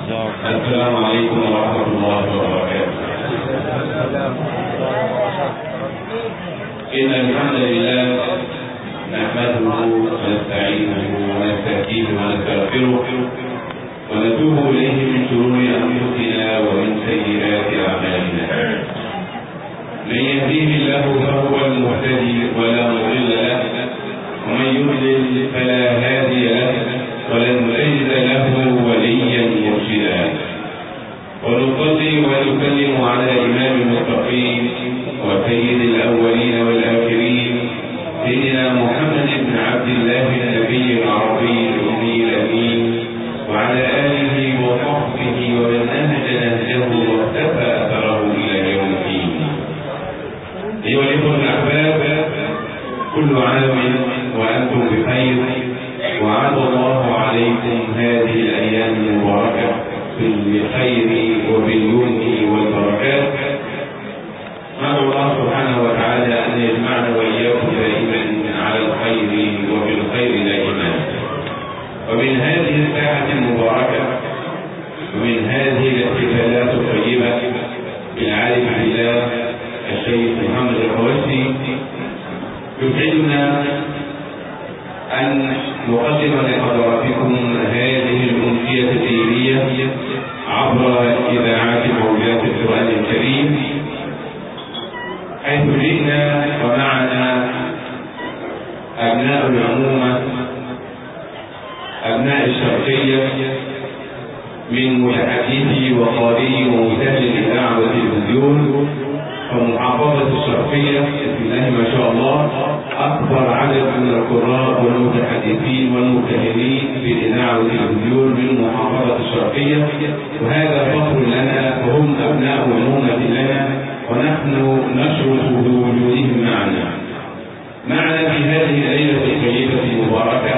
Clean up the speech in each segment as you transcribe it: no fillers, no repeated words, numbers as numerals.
السلام عليكم ورحمة الله وبركاته. إن الحمد لله نحمده ونستعينه ونستهديه ونستغفره ونتوب إليه من شرور أنفسنا ومن سيئات أعمالنا. من يهديه الله فهو المهتدي ولا مضل له، ومن يضلل فلا هادي له، ولن تجد له وليا مرشدا. ونصلي ونسلم على إمام المتقين وسيد الأولين والآخرين سيدنا محمد بن عبد الله النبي العربي الأمي الأمين، وعلى آله وصحبه ومن نهج نهجه واقتفى أثره إلى يوم الدين. أيها الإخوة الأحباب، كل عام وأنتم بخير، وعاد الله عليكم هذه الأيام المباركة بالخير وباليمن والبركات. نسأل الله سبحانه وتعالى أن يجمعنا وإياكم دائما على الخير وبالخير دائما. ومن هذه الساعة المباركة ومن هذه الاحتفالات الطيبة بالعارف بالله الشيخ محمد الحواشي، يسعدنا أن نقدم لحضراتكم هذه الأمسية الدينية عبر إذاعات موجات القرآن الكريم، حيث جئنا ومعنا أبناء العمومة، أبناء الشرقية، من متحدثي وقارئي ومسهل الإذاعة والتلفزيون. فمحافظة الشرقية بسم الله ما شاء الله أكبر عدد من القراء والمتحدثين والمبتهلين في الإذاعة والتلفزيون من محافظة الشرقية، وهذا فخر لنا، وهم أبناء عمومة لنا، ونحن نشرف بوجودهم معنا. معنا في هذه الليلة الطيبة المباركة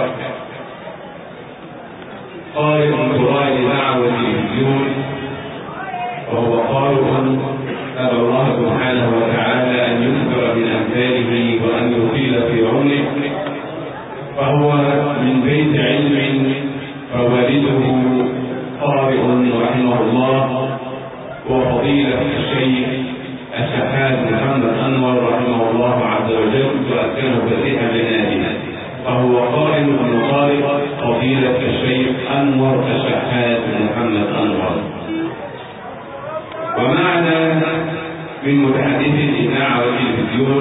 قارئ من قراء الإذاعة والتلفزيون، وهو قارئ أسأل الله سبحانه وتعالى أن يكثر من أمثاله وأن يطيل في عمره. فهو من بيت علم، فوالده قارئ رحمه الله، وفضيلة الشيخ الشحات محمد أنور رحمه الله عز وجل وأسكنه فسيح جنانه. فهو قارئ من قارئ فضيلة الشيخ أنور الشحات محمد أنور. ومعنا من متحدثي الإذاعة والتلفزيون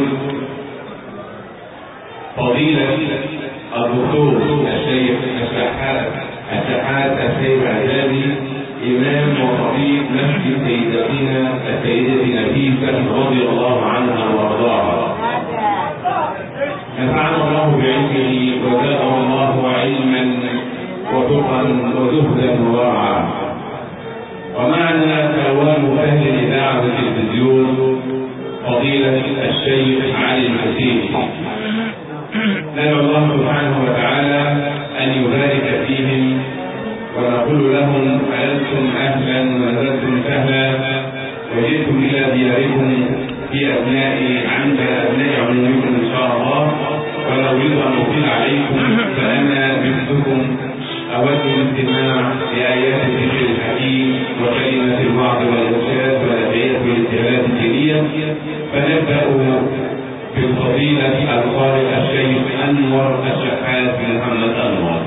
فضيلة الدكتور الشيخ الشحات السيد عزازي، إمام وخطيب مسجد سيدتنا السيدة نفيسة رضي الله عنها وارضاها. نفعنا الله بعلمه وزاده الله علما وتقا وزهدا وورعا. ومعنا كروان أهل الإذاعة والتلفزيون فضيلة الشيخ علي الحسين. ندعو الله سبحانه وتعالى أن يبارك فيهم، ونقول لهم ألستم أهلا ونزلتم سهلا، وجئتم إلى دياركم في عند أبناء عمومكم إن شاء الله. ولا أريد أن أطيل عليكم، فأنا مثلكم أود الاستماع لآيات الذكر الحكيم وكلمة الوعظ والإرشاد والأدعية والابتهالات الدينية. فنبدأ بالفضيلة القارئ الشيخ أنور الشحات محمد أنور.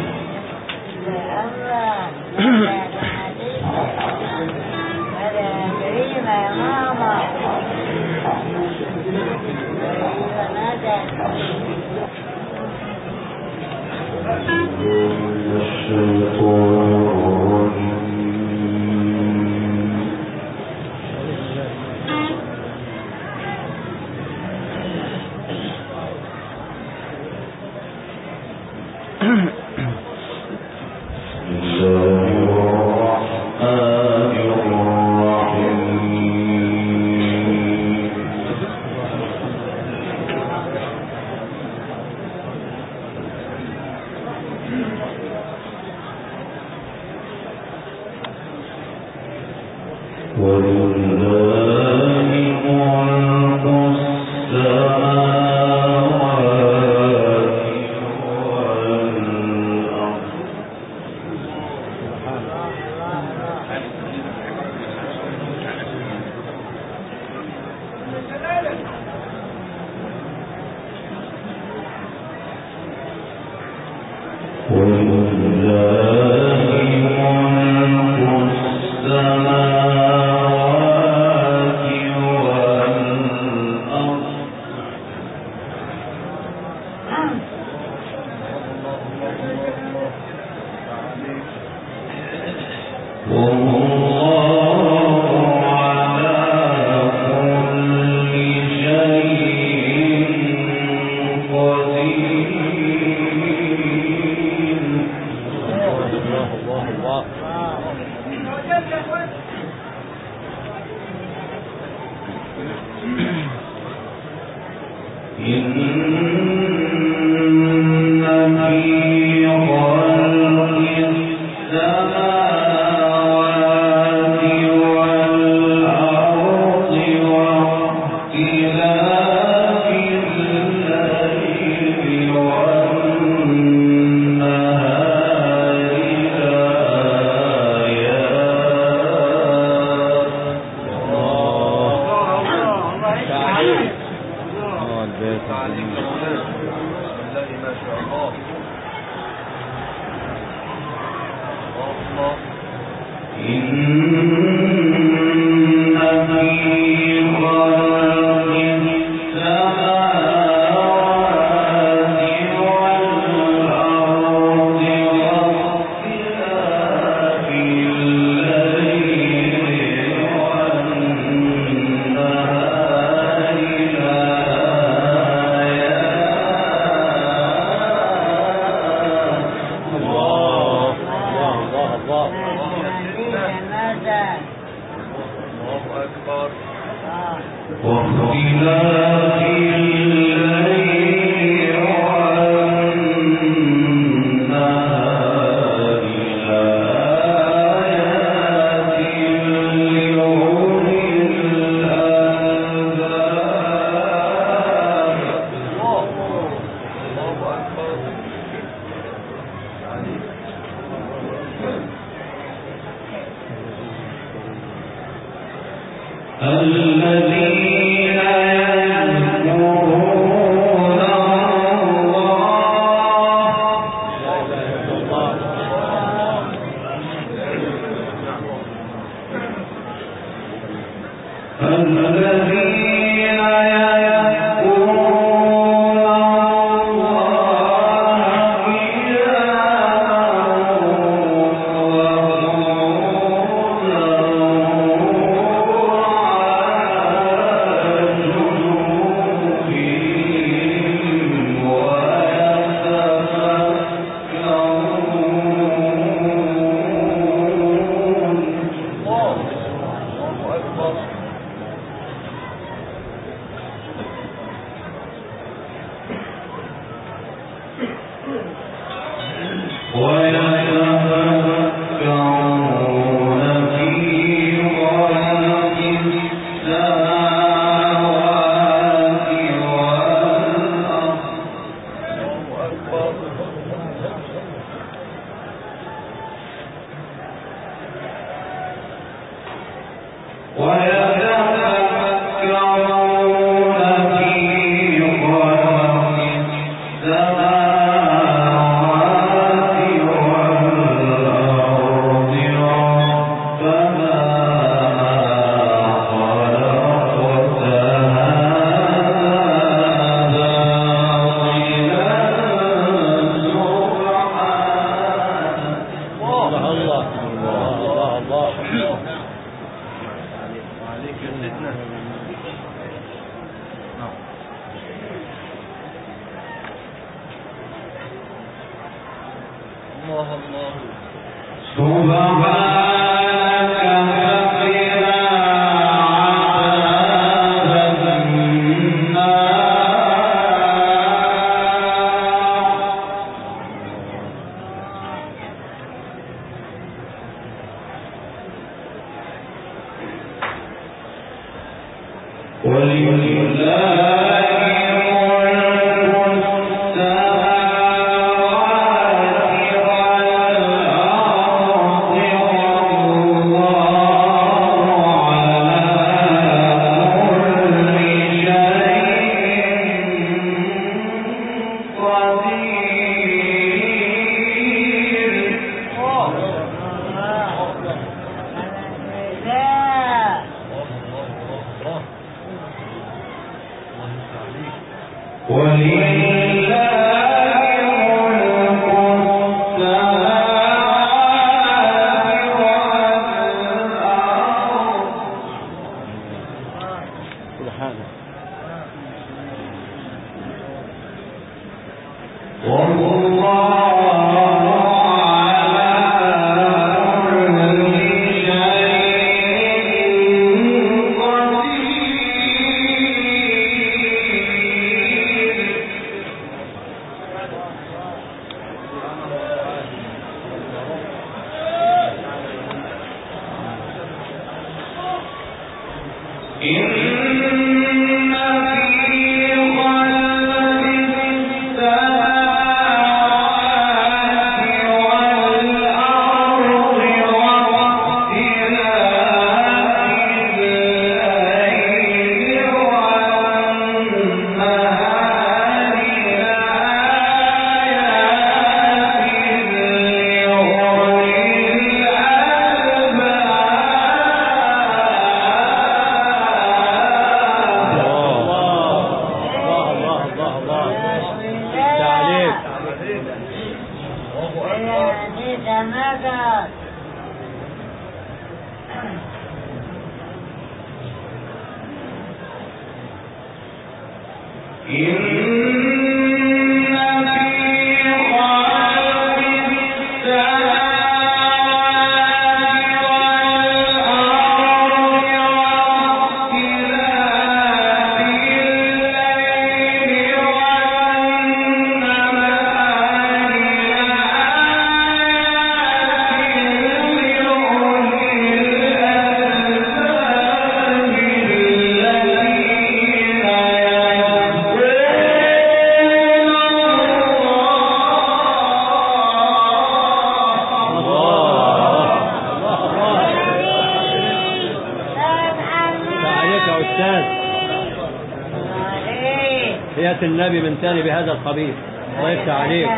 النبي من تاني بهذا القبيل. الله يفتح عليك.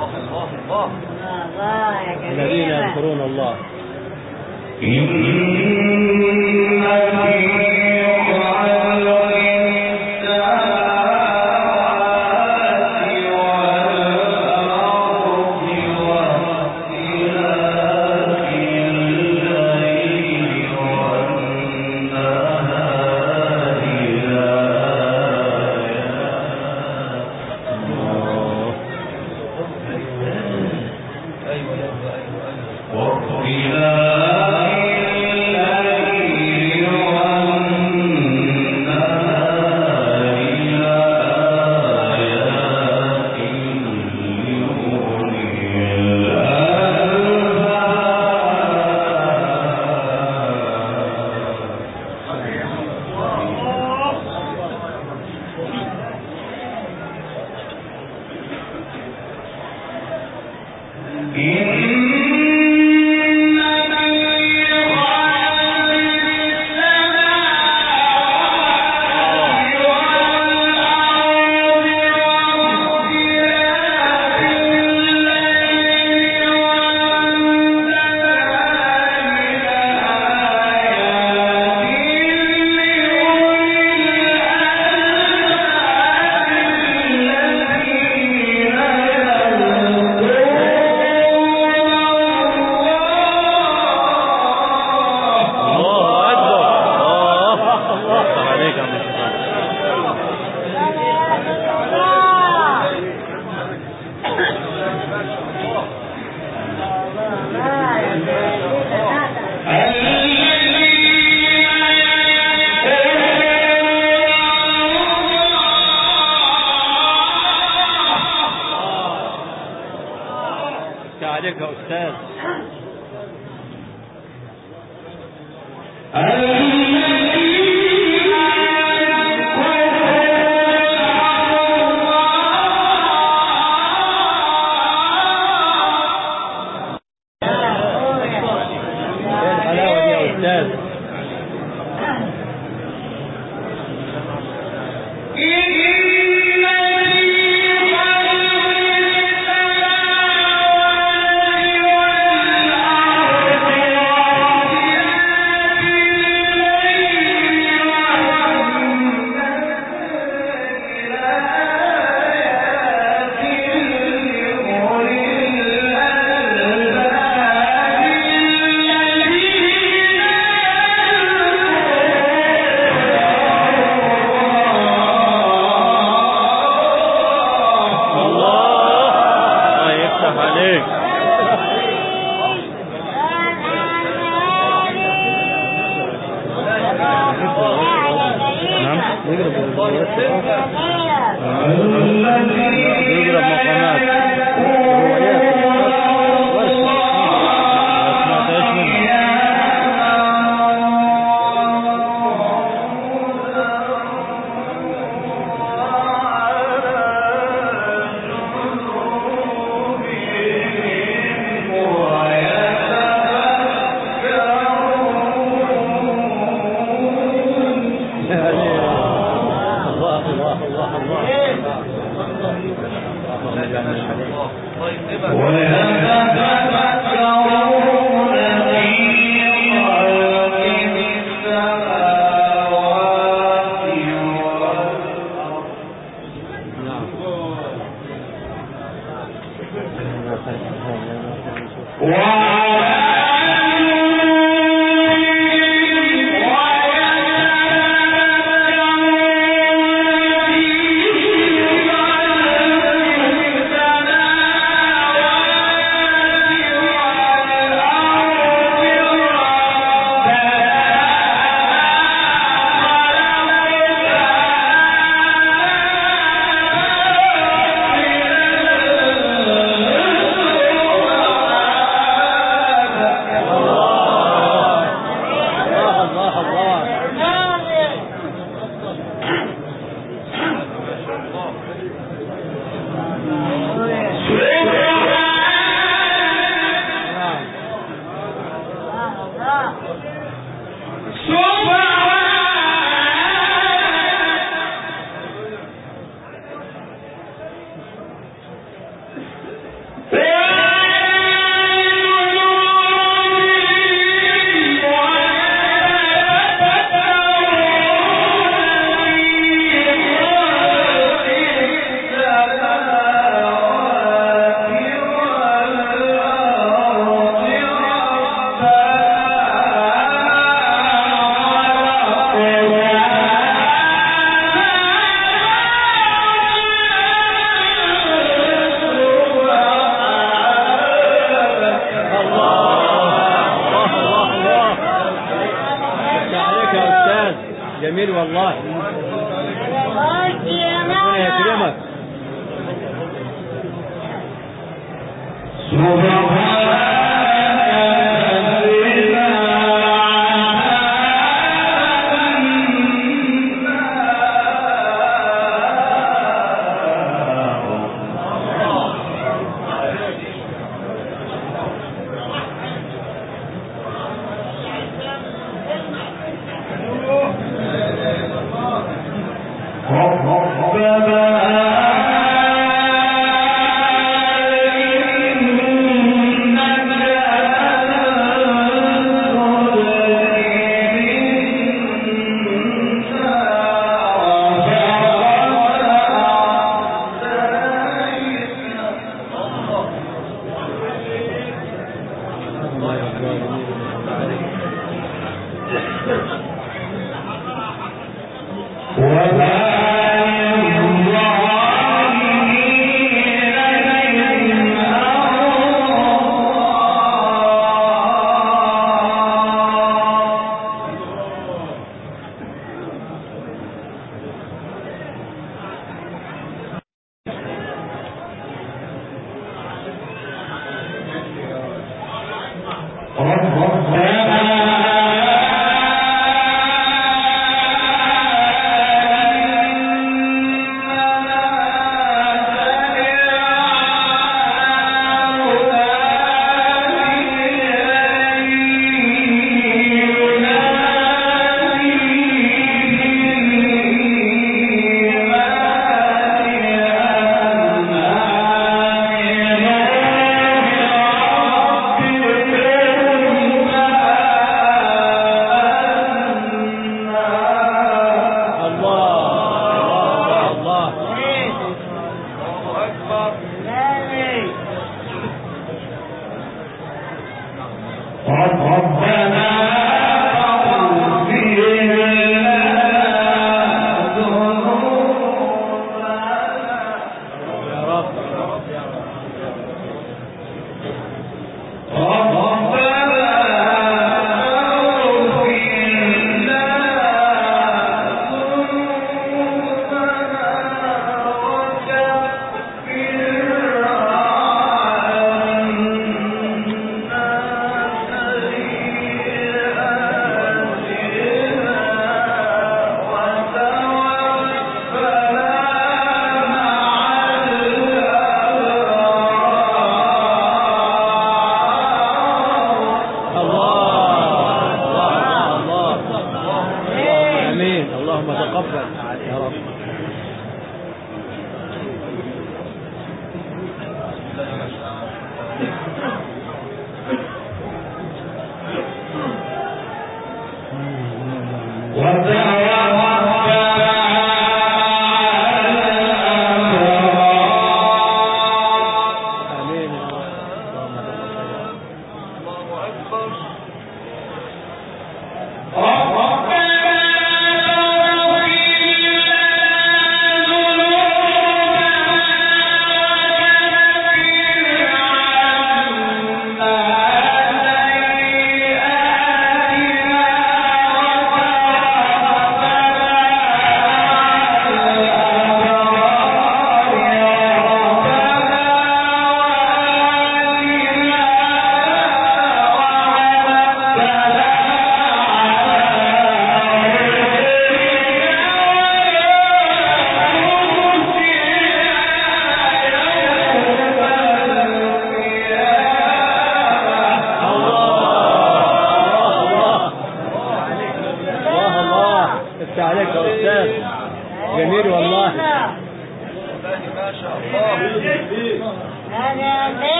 الذين يذكرون الله. عليك يا أستاذ. جميل والله. ربنا يكرمك.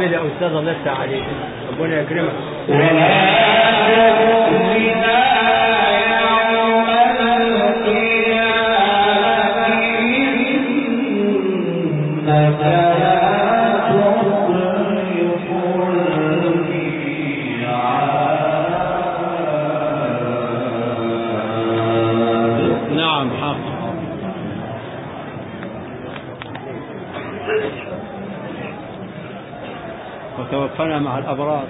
جميل يا أستاذ، الله يفتح عليك، ربنا يكرمك. نعم حق. وتوفنا مع الأبرار.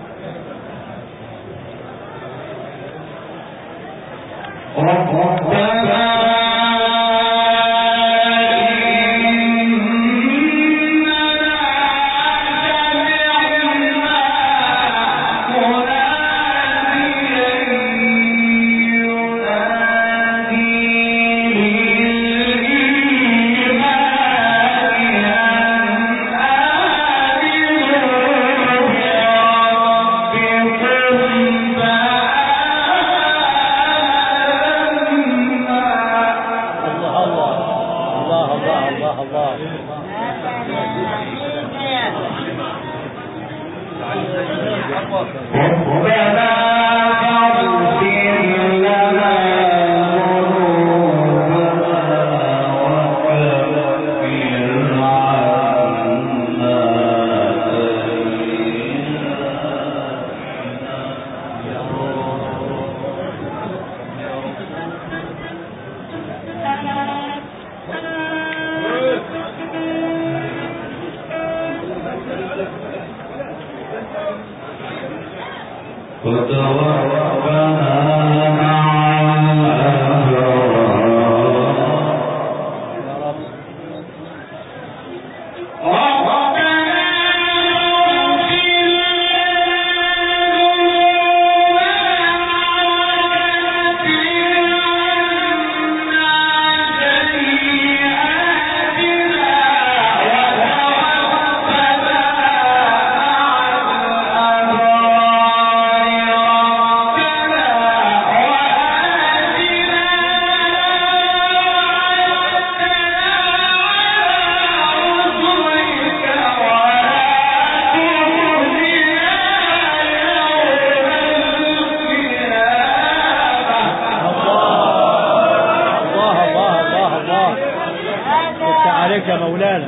يا مولانا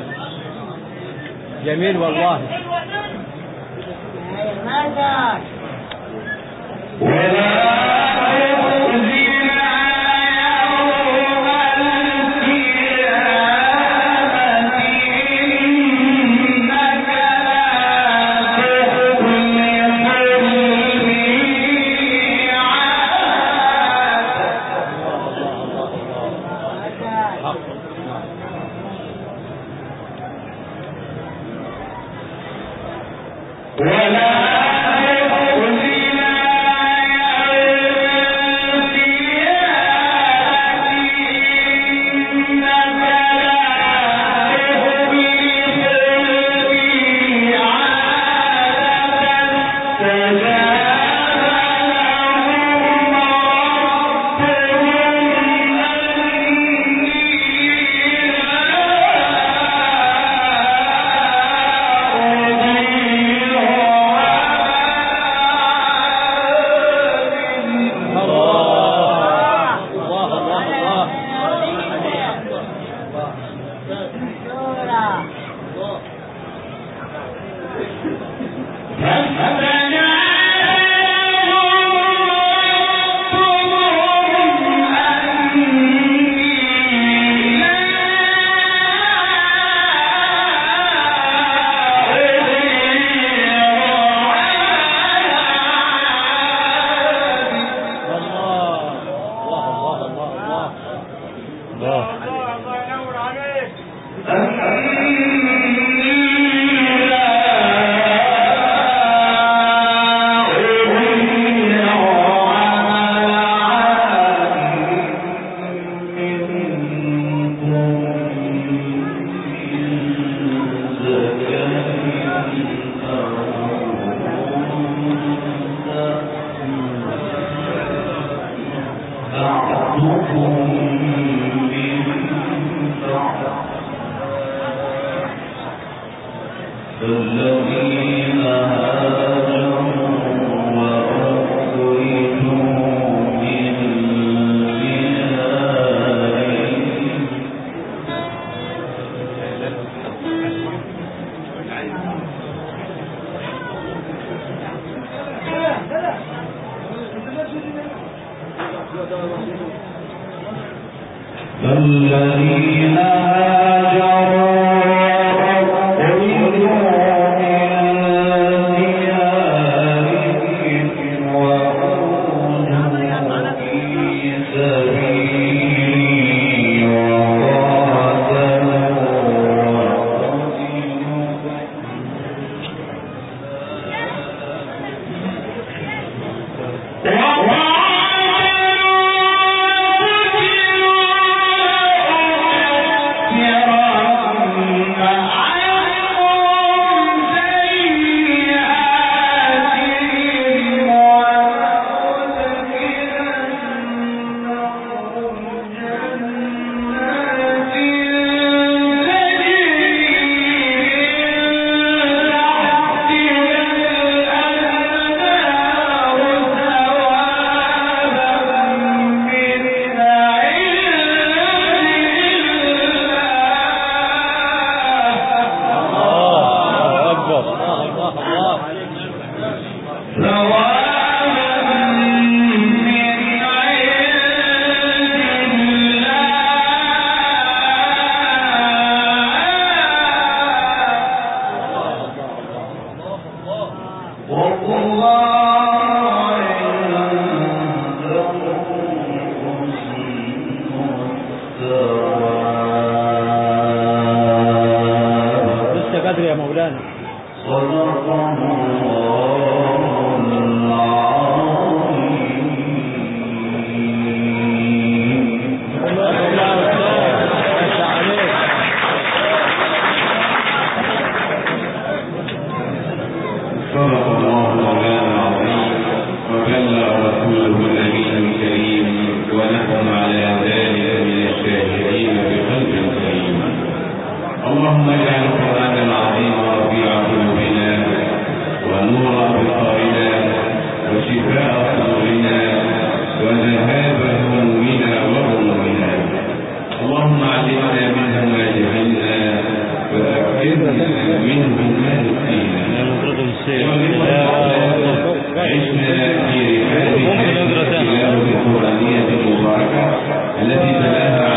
جميل والله. الذين اللهم اجعل القرآن العظيم ربيع قلوبنا ونور أبصارنا وشفاء صدورنا وذهاب همومنا وغمومنا. اللهم علمنا منه ما جهلنا وذكرنا منه ما نسينا. عشنا في رحاب التلاوة القرآنية المباركة التي تلاها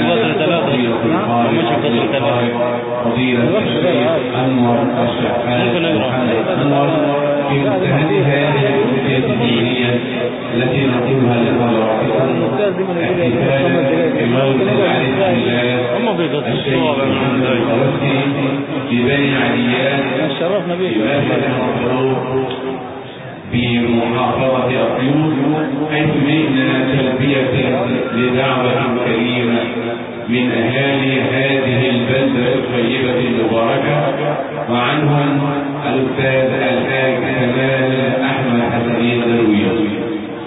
فضيلة الشيخ أنور الشحات محمد أنور في مجتهد هذه الأمسية الدينية التي نقولها لحضراتكم احتفالا بمولد العارف بالله الشيخ محمد الخواتي في بني عديان في مسجد المفروض بمحافظة أسيوط، حيث جئنا تلبية لدعوة كريمة من أهالي هذه البلدة الطيبة المباركة، وعنهم الأستاذ الحاج كمال أحمد حسنين درويش.